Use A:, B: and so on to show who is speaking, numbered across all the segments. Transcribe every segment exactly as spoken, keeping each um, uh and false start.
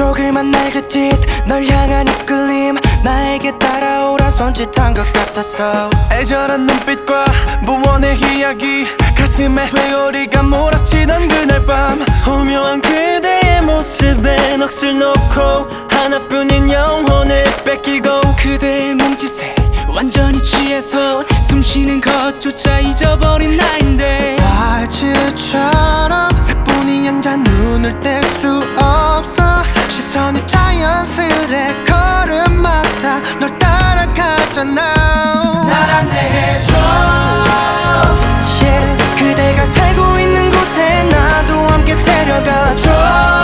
A: 조그만 날긋짓 널 향한 이끌림 나에게 따라오라 손짓한 것 같았어.
B: 애절한 눈빛과 무언의 이야기 가슴에 회오리가 몰아치던 그날 밤 오묘한 그대의 모습에 넋을 놓고 하나뿐인 영혼을 뺏기고
A: 그대의 몸짓에 완전히 취해서 숨쉬는 것조차 잊어버린 나인데
C: 말치처럼 사뿐히 앉아 눈을 뗄 수 없어. 시선이 자연스레 걸음마다 널 따라가잖아.
A: 날 안내해줘 yeah. 그대가 살고 있는 곳에 나도 함께 데려가줘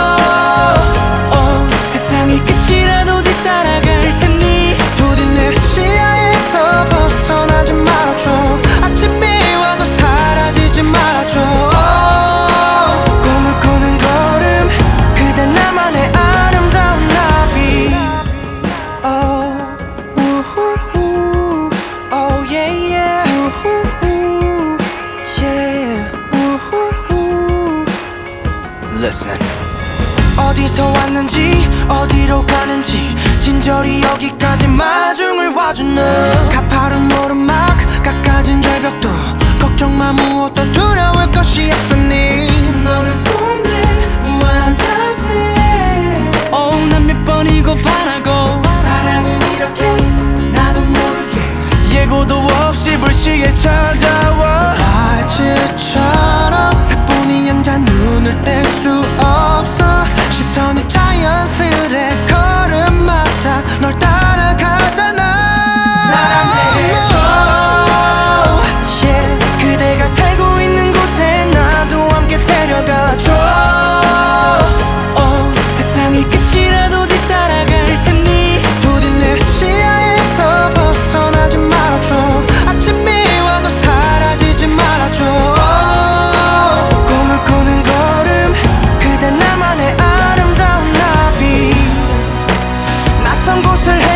A: oh. 세상이 끝이라도 뒤따라갈 테니
C: 부디 내 시야에서 벗어나지 말아줘. 아침이 와도 사라지지 말아줘.
A: oh. 꿈을 꾸는 걸음 그대 나만의 아름다운 나비 oh. 우후후. Oh yeah yeah 우후후. yeah 우후후. Listen 어디서 왔는지 어디로 가는지 진저리 여기까지 마중을 와준 너
C: 가파른 오르막 깎아진 절벽도 걱정 마 무엇도 두려울 것이 없으니
A: 너를 보내 우아한 자태 oh 난 몇 번이고 반하고 사랑은 이렇게 나도 모르게
B: 예고도 없이 불시에 찾아와
C: 말치처럼 사뿐히 앉아 눈을 뗄 수 없어. 시선이 자연스레 걸음마다 널 따라가잖아.
A: 날 안내해줘 yeah. 그대가 살고 있는 곳에 나도 함께 데려가줘 oh. 세상이 끝이라도 뒤따라갈 테니
C: 부디 내 시야에서 벗어나지 말아줘. 아침이 와도 사라지지 말아줘.
A: 꿈을 꾸는 걸음 그대 나만의 아름다운 나비 낯선 곳을